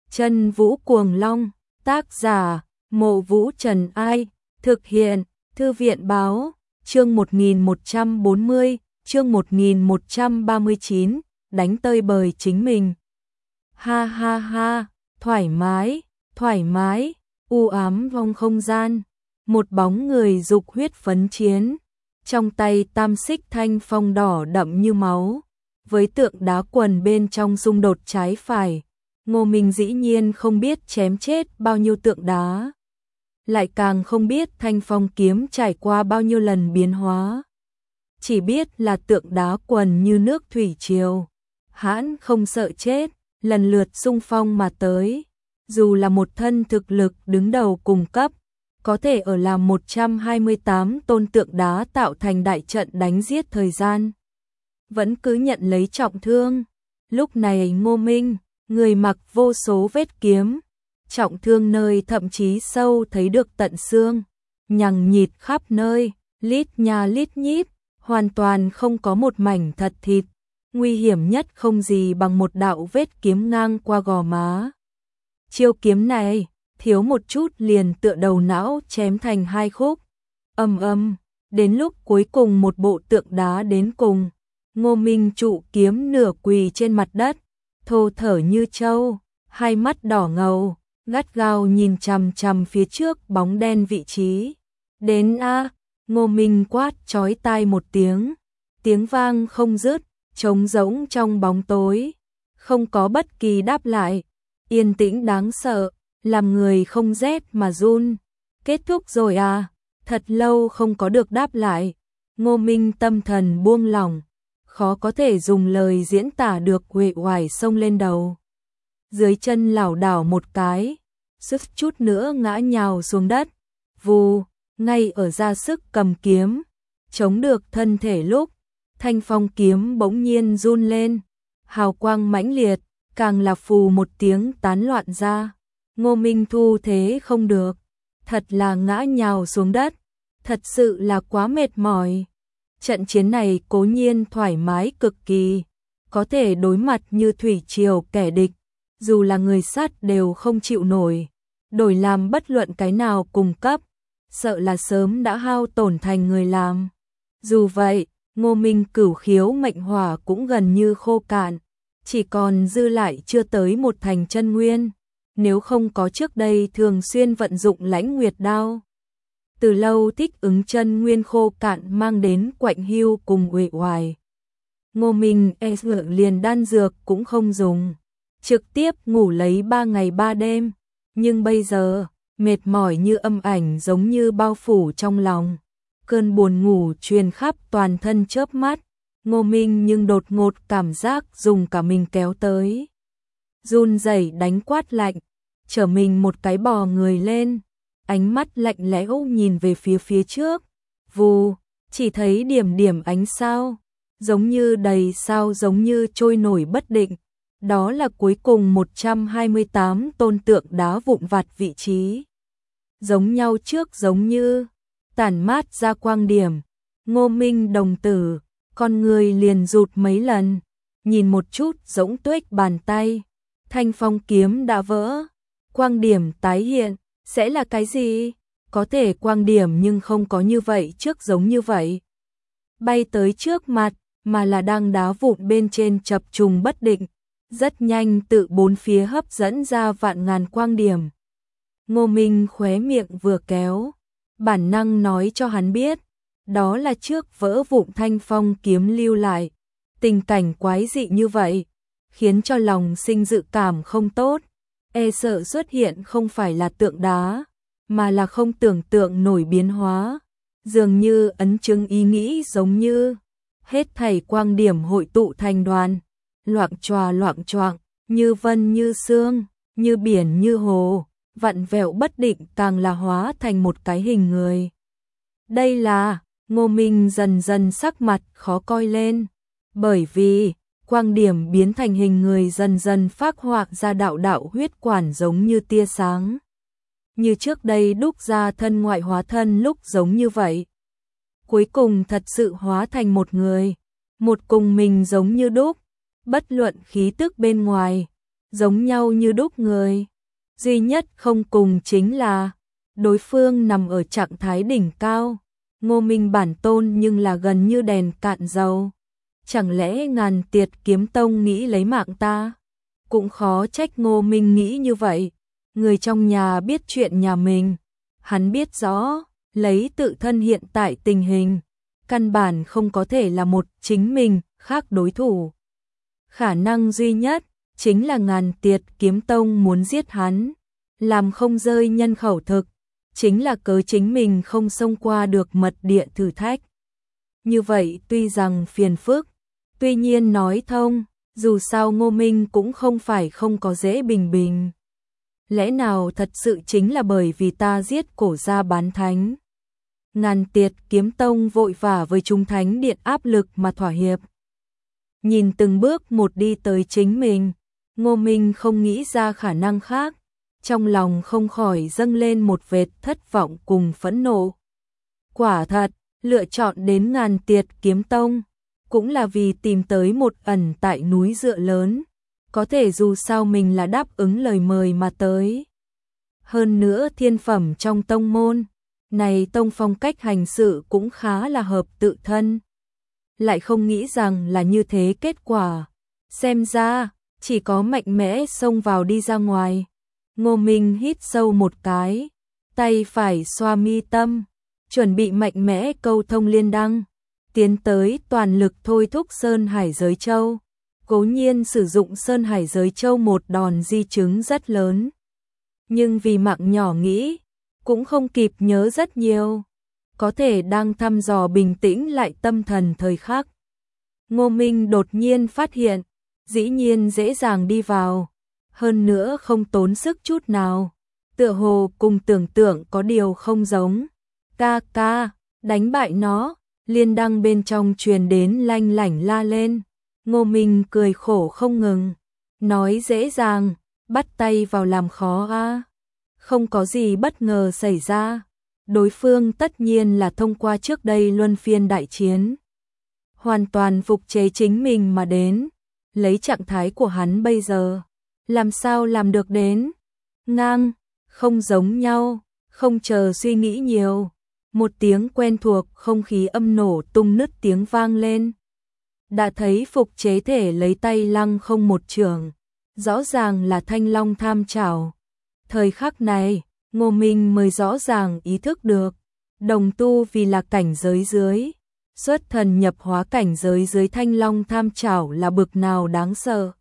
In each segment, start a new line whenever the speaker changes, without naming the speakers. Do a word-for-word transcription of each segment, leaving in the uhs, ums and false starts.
Chân Vũ Cuồng Long, tác giả, Mộ Vũ Trần Ai, thực hiện, Thư viện Báo, chương một nghìn một trăm bốn mươi, chương một nghìn một trăm ba mươi chín, đánh tơi bời chính mình. Ha ha ha, thoải mái, thoải mái, u ám vòng không gian, một bóng người dục huyết phấn chiến, trong tay tam xích thanh phong đỏ đậm như máu, với tượng đá quần bên trong xung đột trái phải. Ngô Minh dĩ nhiên không biết chém chết bao nhiêu tượng đá, lại càng không biết thanh phong kiếm trải qua bao nhiêu lần biến hóa. Chỉ biết là tượng đá quần như nước thủy triều, hãn không sợ chết, lần lượt xung phong mà tới. Dù là một thân thực lực đứng đầu cùng cấp, có thể ở làm một trăm hai mươi tám tôn tượng đá tạo thành đại trận đánh giết thời gian, vẫn cứ nhận lấy trọng thương. Lúc này Ngô Minh, người mặc vô số vết kiếm, trọng thương nơi thậm chí sâu thấy được tận xương, nhằng nhịt khắp nơi, lít nha lít nhít, hoàn toàn không có một mảnh thật thịt. Nguy hiểm nhất không gì bằng một đạo vết kiếm ngang qua gò má. Chiêu kiếm này, thiếu một chút liền tựa đầu não chém thành hai khúc. Ầm ầm, đến lúc cuối cùng một bộ tượng đá đến cùng, Ngô Minh trụ kiếm nửa quỳ trên mặt đất, thô thở như trâu, hai mắt đỏ ngầu, gắt gao nhìn chằm chằm phía trước bóng đen vị trí. Đến a, Ngô Minh quát chói tai một tiếng, tiếng vang không dứt, trống rỗng trong bóng tối, không có bất kỳ đáp lại, yên tĩnh đáng sợ, làm người không rét mà run. Kết thúc rồi à? Thật lâu không có được đáp lại, Ngô Minh tâm thần buông lỏng, khó có thể dùng lời diễn tả được uể oải xông lên đầu. Dưới chân lảo đảo một cái, suýt chút nữa ngã nhào xuống đất. Vù, ngay ở ra sức cầm kiếm, chống được thân thể lúc, thanh phong kiếm bỗng nhiên run lên, hào quang mãnh liệt, càng là phù một tiếng tán loạn ra. Ngô Minh thu thế không được, thật là ngã nhào xuống đất, thật sự là quá mệt mỏi. Trận chiến này cố nhiên thoải mái cực kỳ, có thể đối mặt như thủy triều kẻ địch, dù là người sắt đều không chịu nổi, đổi làm bất luận cái nào cùng cấp, sợ là sớm đã hao tổn thành người làm. Dù vậy, Ngô Minh cửu khiếu mệnh hỏa cũng gần như khô cạn, chỉ còn dư lại chưa tới một thành chân nguyên, nếu không có trước đây thường xuyên vận dụng lãnh nguyệt đao. Từ lâu thích ứng chân nguyên khô cạn mang đến quạnh hiu cùng uể oải. Ngô Minh e sợ liền đan dược cũng không dùng, trực tiếp ngủ lấy ba ngày ba đêm, nhưng bây giờ, mệt mỏi như âm ảnh giống như bao phủ trong lòng. Cơn buồn ngủ truyền khắp toàn thân chớp mắt, Ngô Minh nhưng đột ngột cảm giác dùng cả mình kéo tới. Run rẩy đánh quát lạnh, trở mình một cái bò người lên, ánh mắt lạnh lẽo nhìn về phía phía trước. Vù, chỉ thấy điểm điểm ánh sao, giống như đầy sao giống như trôi nổi bất định. Đó là cuối cùng một trăm hai mươi tám tôn tượng đá vụn vặt vị trí. Giống nhau trước giống như tản mát ra quang điểm. Ngô Minh đồng tử, con người liền rụt mấy lần, nhìn một chút rỗng tuếch bàn tay, thanh phong kiếm đã vỡ, quang điểm tái hiện, sẽ là cái gì? Có thể quang điểm nhưng không có như vậy trước giống như vậy. Bay tới trước mặt, mà là đang đá vụn bên trên chập trùng bất định, rất nhanh tự bốn phía hấp dẫn ra vạn ngàn quang điểm. Ngô Minh khóe miệng vừa kéo, bản năng nói cho hắn biết, đó là trước vỡ vụn thanh phong kiếm lưu lại. Tình cảnh quái dị như vậy, khiến cho lòng sinh dự cảm không tốt, e sợ xuất hiện không phải là tượng đá, mà là không tưởng tượng nổi biến hóa, dường như ấn chứng ý nghĩ giống như hết thảy quang điểm hội tụ thành đoàn, loạng choạng loạng choạng, như vân như sương, như biển như hồ, vặn vẹo bất định, càng là hóa thành một cái hình người. Đây là, Ngô Minh dần dần sắc mặt khó coi lên, bởi vì quang điểm biến thành hình người dần dần phác họa ra đạo đạo huyết quản giống như tia sáng. Như trước đây đúc ra thân ngoại hóa thân lúc giống như vậy. Cuối cùng thật sự hóa thành một người, một cùng mình giống như đúc, bất luận khí tức bên ngoài, giống nhau như đúc người. Duy nhất không cùng chính là đối phương nằm ở trạng thái đỉnh cao. Ngô Minh bản tôn nhưng là gần như đèn cạn dầu. Chẳng lẽ Ngàn Tiệt Kiếm Tông nghĩ lấy mạng ta? Cũng khó trách Ngô Minh nghĩ như vậy. Người trong nhà biết chuyện nhà mình. Hắn biết rõ, lấy tự thân hiện tại tình hình, căn bản không có thể là một chính mình khác đối thủ. Khả năng duy nhất chính là Ngàn Tiệt Kiếm Tông muốn giết hắn, làm không rơi nhân khẩu thực, chính là cớ chính mình không xông qua được mật địa thử thách. Như vậy tuy rằng phiền phức, tuy nhiên nói thông, dù sao Ngô Minh cũng không phải không có dễ bình bình. Lẽ nào thật sự chính là bởi vì ta giết cổ gia bán thánh? Ngàn Tiệt Kiếm Tông vội vã với Trung Thánh Điện áp lực mà thỏa hiệp. Nhìn từng bước một đi tới chính mình, Ngô Minh không nghĩ ra khả năng khác, trong lòng không khỏi dâng lên một vệt thất vọng cùng phẫn nộ. Quả thật, lựa chọn đến Ngàn Tiệt Kiếm Tông, cũng là vì tìm tới một ẩn tại núi dựa lớn, có thể dù sao mình là đáp ứng lời mời mà tới. Hơn nữa thiên phẩm trong tông môn, này tông phong cách hành sự cũng khá là hợp tự thân. Lại không nghĩ rằng là như thế kết quả, xem ra, chỉ có mạnh mẽ xông vào đi ra ngoài. Ngô Minh hít sâu một cái, tay phải xoa mi tâm, chuẩn bị mạnh mẽ câu thông liên đăng, tiến tới toàn lực thôi thúc Sơn Hải Giới Châu. Cố nhiên sử dụng Sơn Hải Giới Châu một đòn di chứng rất lớn, nhưng vì mạng nhỏ nghĩ, cũng không kịp nhớ rất nhiều, có thể đang thăm dò bình tĩnh lại tâm thần thời khắc. Ngô Minh đột nhiên phát hiện, dĩ nhiên dễ dàng đi vào, hơn nữa không tốn sức chút nào, tựa hồ cùng tưởng tượng có điều không giống. Ca ca, đánh bại nó, liên đăng bên trong truyền đến lanh lảnh la lên. Ngô Minh cười khổ không ngừng, nói dễ dàng, bắt tay vào làm khó a. Không có gì bất ngờ xảy ra, đối phương tất nhiên là thông qua trước đây luân phiên đại chiến, hoàn toàn phục chế chính mình mà đến, lấy trạng thái của hắn bây giờ, làm sao làm được đến? Ngang, không giống nhau, không chờ suy nghĩ nhiều, một tiếng quen thuộc không khí âm nổ tung nứt tiếng vang lên. Đã thấy phục chế thể lấy tay lăng không một trường, rõ ràng là Thanh Long tham trảo. Thời khắc này, Ngô Minh mới rõ ràng ý thức được, đồng tu vì là cảnh giới dưới, xuất thần nhập hóa cảnh giới dưới Thanh Long tham trảo là bực nào đáng sợ.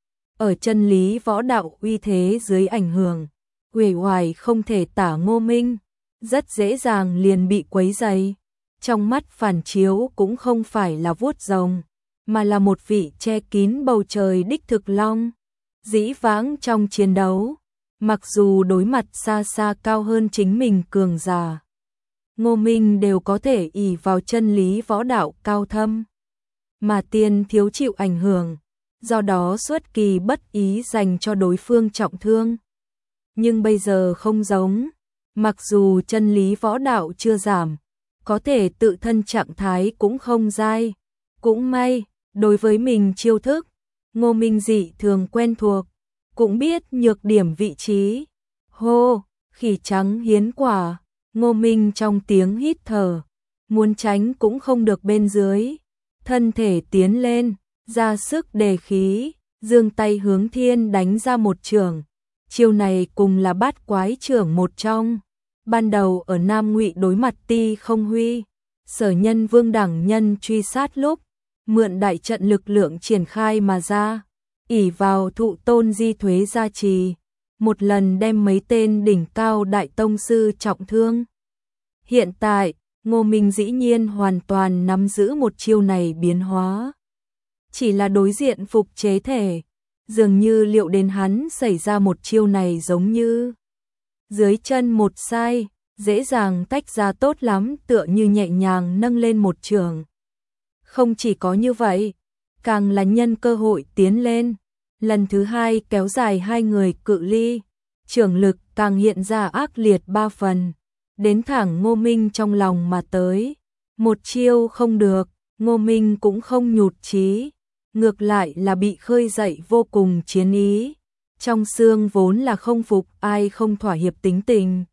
Ở chân lý võ đạo uy thế dưới ảnh hưởng, uể oải không thể tả Ngô Minh, rất dễ dàng liền bị quấy dày. Trong mắt phản chiếu cũng không phải là vuốt rồng, mà là một vị che kín bầu trời đích thực long. Dĩ vãng trong chiến đấu, mặc dù đối mặt xa xa cao hơn chính mình cường giả, Ngô Minh đều có thể ỷ vào chân lý võ đạo cao thâm, mà tiên thiếu chịu ảnh hưởng, do đó xuất kỳ bất ý dành cho đối phương trọng thương. Nhưng bây giờ không giống, mặc dù chân lý võ đạo chưa giảm, có thể tự thân trạng thái cũng không dai, cũng may, đối với mình chiêu thức, Ngô Minh dị thường quen thuộc, cũng biết nhược điểm vị trí. Hô, khỉ trắng hiến quả, Ngô Minh trong tiếng hít thở, muốn tránh cũng không được bên dưới, thân thể tiến lên, ra sức đề khí, giương tay hướng thiên đánh ra một chưởng. Chiêu này cùng là bát quái chưởng một trong, ban đầu ở Nam Ngụy đối mặt Ti Không Huy, Sở Nhân Vương đẳng nhân truy sát lúc, mượn đại trận lực lượng triển khai mà ra, ỷ vào thụ tôn di thuế gia trì, một lần đem mấy tên đỉnh cao đại tông sư trọng thương. Hiện tại, Ngô Minh dĩ nhiên hoàn toàn nắm giữ một chiêu này biến hóa. Chỉ là đối diện phục chế thể, dường như liệu đến hắn xảy ra một chiêu này giống như dưới chân một sai, dễ dàng tách ra tốt lắm, tựa như nhẹ nhàng nâng lên một trường. Không chỉ có như vậy, càng là nhân cơ hội tiến lên, lần thứ hai kéo dài hai người cự ly, trưởng lực càng hiện ra ác liệt ba phần, đến thẳng Ngô Minh trong lòng mà tới. Một chiêu không được, Ngô Minh cũng không nhụt chí, ngược lại là bị khơi dậy vô cùng chiến ý. Trong xương vốn là không phục ai không thỏa hiệp tính tình.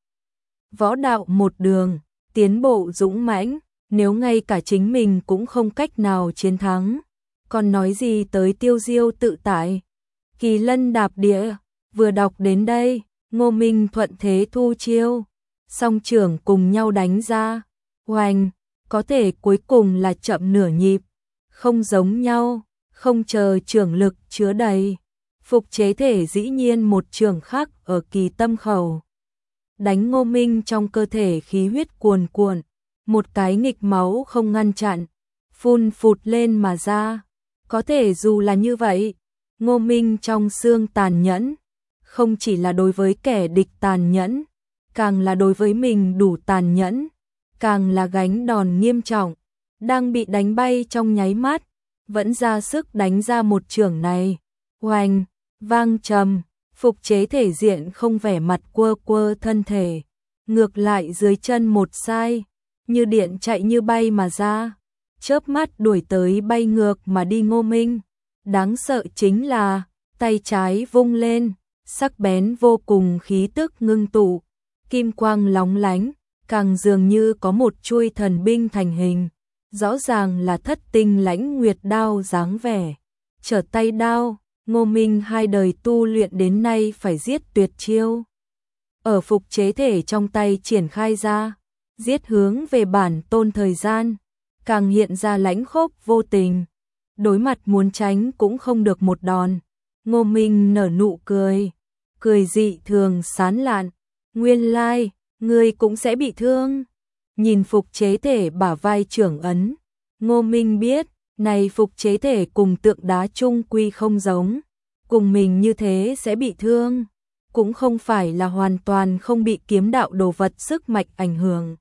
Võ đạo một đường, tiến bộ dũng mãnh, nếu ngay cả chính mình cũng không cách nào chiến thắng, còn nói gì tới tiêu diêu tự tại. Kỳ lân đạp địa, vừa đọc đến đây, Ngô Minh thuận thế thu chiêu, song trưởng cùng nhau đánh ra, oanh, có thể cuối cùng là chậm nửa nhịp, không giống nhau, không chờ trưởng lực chứa đầy. Phục chế thể dĩ nhiên một trường khác ở kỳ tâm khẩu. Đánh Ngô Minh trong cơ thể khí huyết cuồn cuộn, một cái nghịch máu không ngăn chặn, phun phụt lên mà ra. Có thể dù là như vậy, Ngô Minh trong xương tàn nhẫn, không chỉ là đối với kẻ địch tàn nhẫn, càng là đối với mình đủ tàn nhẫn, càng là gánh đòn nghiêm trọng, đang bị đánh bay trong nháy mắt, vẫn ra sức đánh ra một chưởng này. Oanh, vang trầm, phục chế thể diện không vẻ mặt quơ quơ thân thể, ngược lại dưới chân một sai, như điện chạy như bay mà ra, chớp mắt đuổi tới bay ngược mà đi Ngô Minh. Đáng sợ chính là, tay trái vung lên, sắc bén vô cùng khí tức ngưng tụ, kim quang lóng lánh, càng dường như có một chuôi thần binh thành hình, rõ ràng là thất tinh lãnh nguyệt đao dáng vẻ. Trở tay đao, Ngô Minh hai đời tu luyện đến nay phải giết tuyệt chiêu. Ở phục chế thể trong tay triển khai ra, giết hướng về bản tôn thời gian, càng hiện ra lãnh khốc vô tình. Đối mặt muốn tránh cũng không được một đòn. Ngô Minh nở nụ cười, cười dị thường sán lạn. Nguyên lai, ngươi cũng sẽ bị thương. Nhìn phục chế thể bả vai trưởng ấn, Ngô Minh biết, này phục chế thể cùng tượng đá chung quy không giống. Cùng mình như thế sẽ bị thương, cũng không phải là hoàn toàn không bị kiếm đạo đồ vật sức mạnh ảnh hưởng.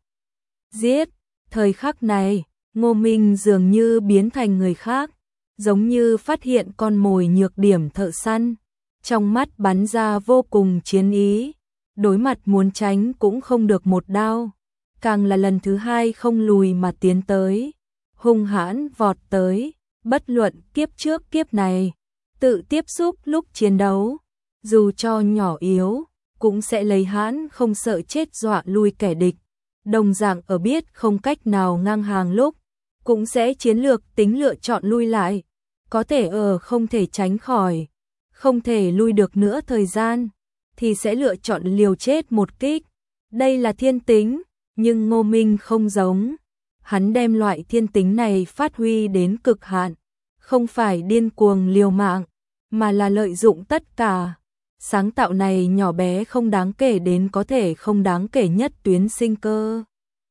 Giết, thời khắc này, Ngô Minh dường như biến thành người khác, giống như phát hiện con mồi nhược điểm thợ săn, trong mắt bắn ra vô cùng chiến ý, đối mặt muốn tránh cũng không được một đao, càng là lần thứ hai không lùi mà tiến tới, hung hãn vọt tới, bất luận kiếp trước kiếp này, tự tiếp xúc lúc chiến đấu, dù cho nhỏ yếu, cũng sẽ lấy hãn không sợ chết dọa lui kẻ địch, đồng dạng ở biết không cách nào ngang hàng lúc, cũng sẽ chiến lược tính lựa chọn lui lại, có thể ở không thể tránh khỏi, không thể lui được nữa thời gian, thì sẽ lựa chọn liều chết một kích. Đây là thiên tính, nhưng Ngô Minh không giống. Hắn đem loại thiên tính này phát huy đến cực hạn, không phải điên cuồng liều mạng, mà là lợi dụng tất cả. Sáng tạo này nhỏ bé không đáng kể đến có thể không đáng kể nhất tuyến sinh cơ.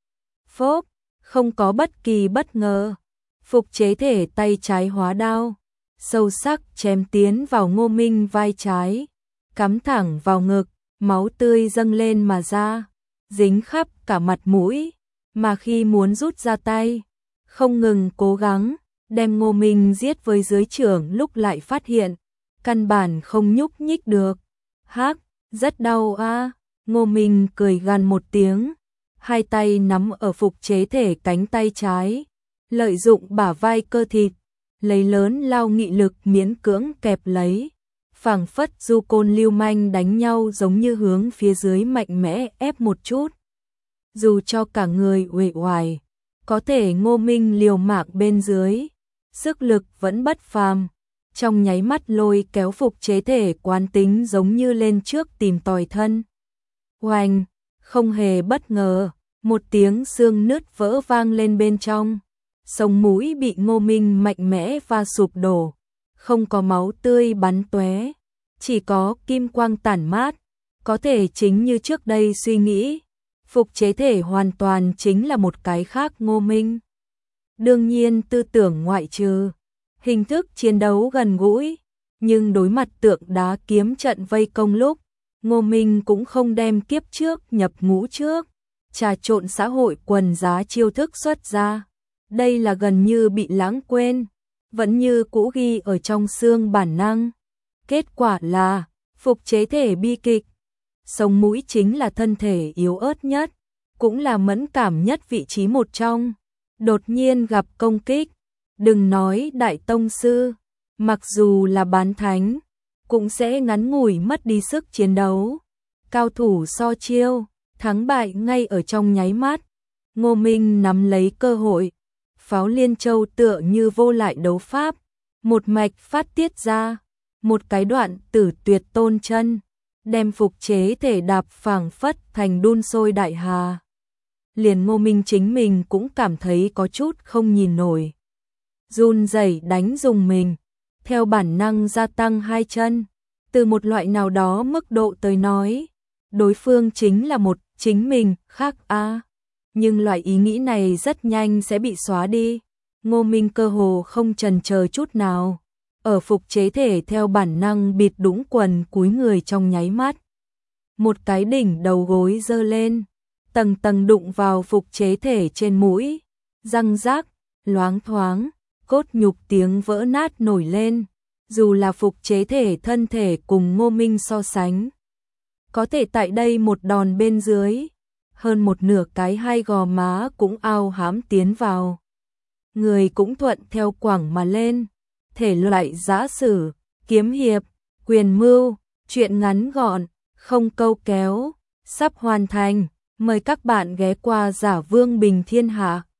Phốp, không có bất kỳ bất ngờ. Phục chế thể tay trái hóa đao, sâu sắc chém tiến vào Ngô Minh vai trái, cắm thẳng vào ngực, máu tươi dâng lên mà ra, dính khắp cả mặt mũi, mà khi muốn rút ra tay, không ngừng cố gắng, đem Ngô Minh giết với dưới chưởng lúc lại phát hiện, căn bản không nhúc nhích được. Hắc, rất đau a. Ngô Minh cười gằn một tiếng, hai tay nắm ở phục chế thể cánh tay trái, lợi dụng bả vai cơ thịt, lấy lớn lao nghị lực miễn cưỡng kẹp lấy, phảng phất du côn lưu manh đánh nhau giống như hướng phía dưới mạnh mẽ ép một chút. Dù cho cả người uể oải, có thể Ngô Minh liều mạng bên dưới, sức lực vẫn bất phàm, trong nháy mắt lôi kéo phục chế thể quán tính giống như lên trước tìm tòi thân. Oanh, không hề bất ngờ, một tiếng xương nứt vỡ vang lên bên trong, sống mũi bị Ngô Minh mạnh mẽ và sụp đổ, không có máu tươi bắn tóe, chỉ có kim quang tản mát, có thể chính như trước đây suy nghĩ, phục chế thể hoàn toàn chính là một cái khác Ngô Minh. Đương nhiên tư tưởng ngoại trừ, hình thức chiến đấu gần gũi, nhưng đối mặt tượng đá kiếm trận vây công lúc, Ngô Minh cũng không đem kiếp trước nhập ngũ trước, trà trộn xã hội quần giá chiêu thức xuất ra. Đây là gần như bị lãng quên, vẫn như cũ ghi ở trong xương bản năng. Kết quả là, phục chế thể bi kịch. Sống mũi chính là thân thể yếu ớt nhất, cũng là mẫn cảm nhất vị trí một trong. Đột nhiên gặp công kích, đừng nói đại tông sư, mặc dù là bán thánh, cũng sẽ ngắn ngủi mất đi sức chiến đấu. Cao thủ so chiêu, thắng bại ngay ở trong nháy mắt. Ngô Minh nắm lấy cơ hội, Pháo Liên Châu tựa như vô lại đấu pháp, một mạch phát tiết ra, một cái đoạn tử tuyệt tôn chân, đem phục chế thể đạp phảng phất thành đun sôi đại hà. Liền Ngô Minh chính mình cũng cảm thấy có chút không nhìn nổi. Run rẩy đánh dùng mình, theo bản năng gia tăng hai chân, từ một loại nào đó mức độ tới nói, đối phương chính là một chính mình khác a. Nhưng loại ý nghĩ này rất nhanh sẽ bị xóa đi. Ngô Minh cơ hồ không chần chờ chút nào, ở phục chế thể theo bản năng bịt đũng quần cúi người trong nháy mắt. Một cái đỉnh đầu gối giơ lên, tầng tầng đụng vào phục chế thể trên mũi, răng rác, loáng thoáng, cốt nhục tiếng vỡ nát nổi lên. Dù là phục chế thể thân thể cùng Ngô Minh so sánh, có thể tại đây một đòn bên dưới, hơn một nửa cái hai gò má cũng ao hám tiến vào. Người cũng thuận theo quẳng mà lên, thể loại giã sử, kiếm hiệp, quyền mưu, chuyện ngắn gọn, không câu kéo, sắp hoàn thành. Mời các bạn ghé qua Giả Vương Bình Thiên Hạ.